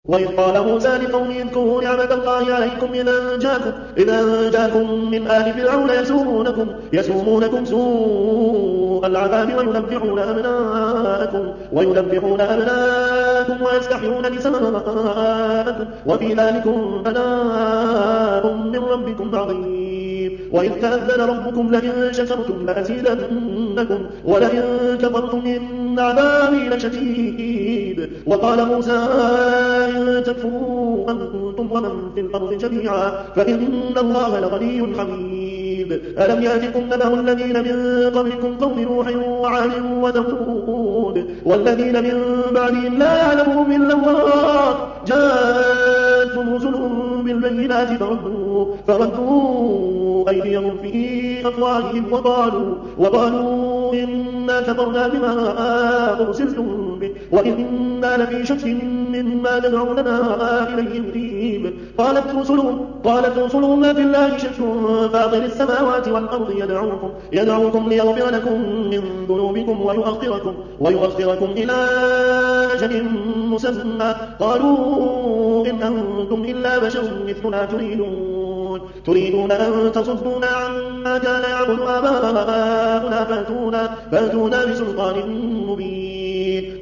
وإذ قال موسى لقومه اذكروا نعمة الله عليكم إذا جاءكم من آل فرعون يسومونكم سوء العذاب ويذبحون أبناءكم ويستحيون نساءكم وفي ذلكم بلاء من ربكم عظيم. وإذ تأذن ربكم لئن شكرتم لأزيدنكم ولئن كفرتم إن عذابي لشديد. وقال موسى إن تكفروا أنتم ومن في الأرض جميعا فإن الله لغني حميد. ألم يأتكم نبأ الذين من قبلكم قوم نوح وعاد وثمود والذين من بعدهم لا يعلمهم إلا الله جاءتهم رسلهم بالبينات فردوا أيديهم في أفواههم وقالوا إنا كفرنا بما أرسلتم به وإنا لفي شك مما تدعوننا إليه مريب. قالت رسلهم ما في الله شك فاطر السماوات والأرض يدعوكم ليغفر لكم من ذنوبكم ويؤخركم إلى أجل مسمى قالوا إن أنتم إلا بشر مثلنا تريدون أن تصدونا عما كان يعبد آباؤنا فأتونا بسلطان مبين.